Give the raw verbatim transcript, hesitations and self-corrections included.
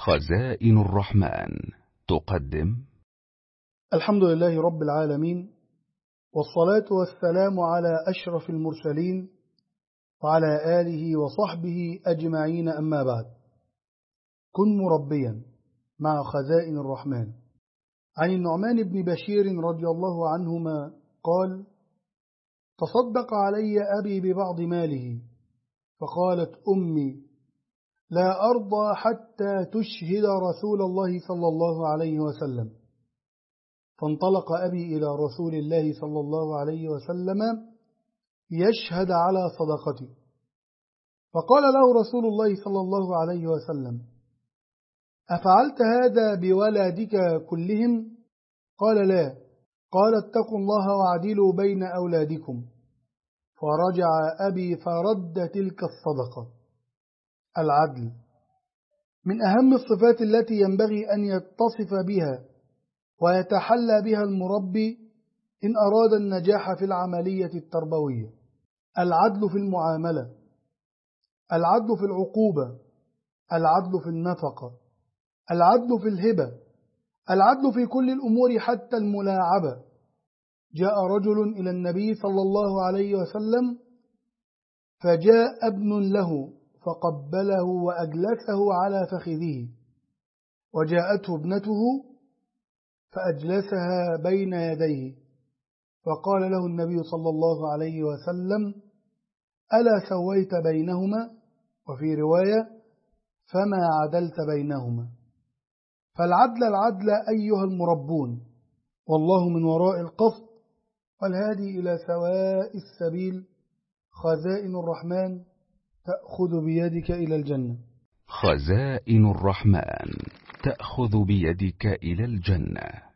خزائن الرحمن تقدم. الحمد لله رب العالمين، والصلاة والسلام على أشرف المرسلين وعلى آله وصحبه أجمعين، أما بعد. كن مربيا مع خزائن الرحمن. عن النعمان بن بشير رضي الله عنهما قال: تصدق علي أبي ببعض ماله، فقالت أمي: لا أرضى حتى تشهد رسول الله صلى الله عليه وسلم. فانطلق أبي إلى رسول الله صلى الله عليه وسلم يشهد على صدقته، فقال له رسول الله صلى الله عليه وسلم: أفعلت هذا بولادك كلهم؟ قال: لا. قال: اتقوا الله واعدلوا بين أولادكم. فرجع أبي فرد تلك الصدقة. العدل من أهم الصفات التي ينبغي أن يتصف بها ويتحلى بها المربي إن أراد النجاح في العملية التربوية. العدل في المعاملة، العدل في العقوبة، العدل في النفقة، العدل في الهبة، العدل في كل الأمور حتى الملاعبة. جاء رجل إلى النبي صلى الله عليه وسلم، فجاء ابن له فقبله وأجلسه على فخذه، وجاءته ابنته فأجلسها بين يديه، فقال له النبي صلى الله عليه وسلم: ألا سويت بينهما؟ وفي رواية: فما عدلت بينهما. فالعدل العدل أيها المربون، والله من وراء القصد والهادي إلى سواء السبيل. خزائن الرحمن تأخذ بيدك إلى الجنة. خزائن الرحمن تأخذ بيدك إلى الجنة.